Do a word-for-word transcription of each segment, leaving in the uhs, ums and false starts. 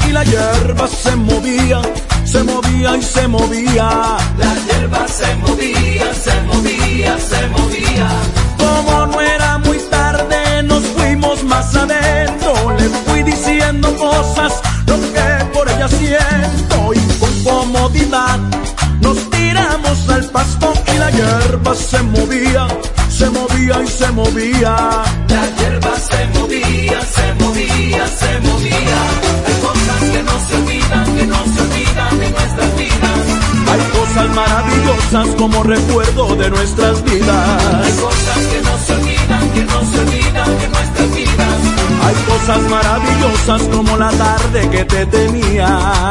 y la hierba se movía, se movía y se movía. La hierba se movía, se movía, se movía. Como no era muy tarde, nos fuimos más adentro. Le fui diciendo cosas, lo que por ella siento. Y con comodidad nos tiramos al pasto y la hierba se movía, se movía y se movía. La hierba se movía, se movía, se movía. Hay cosas que no se olvidan, que no se olvidan de nuestras vidas. Hay cosas maravillosas como recuerdo de nuestras vidas. Hay cosas que no se olvidan, que no se olvidan de nuestras vidas. Hay cosas maravillosas como la tarde que te tenía.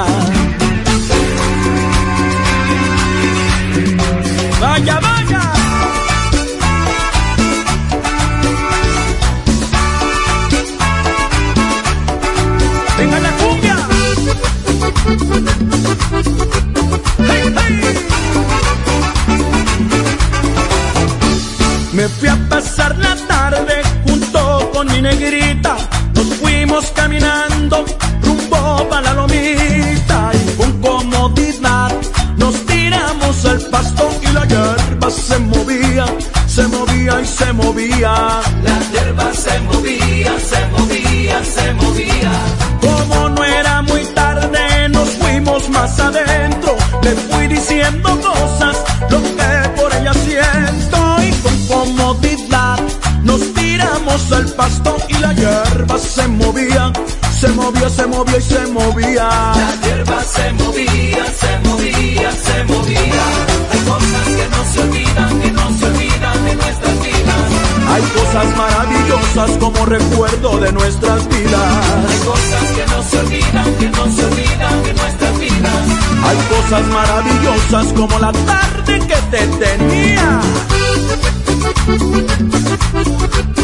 Vaya, vaya. Venga la cumbia. Hey, hey. Me fui a pasar la tarde junto con mi negrita. Nos fuimos caminando rumbo para la lomita y con comodidad nos tiramos al pasto y la hierba se movía, se movía y se movía. La hierba se movía, se movía, se movía. Como no era muy tarde, nos fuimos más adentro. Le fui diciendo cosas, lo que por ella siento. Y con comodidad nos tiramos al pasto y la hierba se movía, se movía, se movía y se movía. La hierba se movía, se movía, se movía. Hay cosas que no se olvidan, que no se olvidan de nuestras vidas. Hay cosas maravillosas como recuerdo de nuestras vidas. Hay cosas que no se olvidan, que no se olvidan de nuestras vidas. Hay cosas maravillosas como la tarde que te tenía.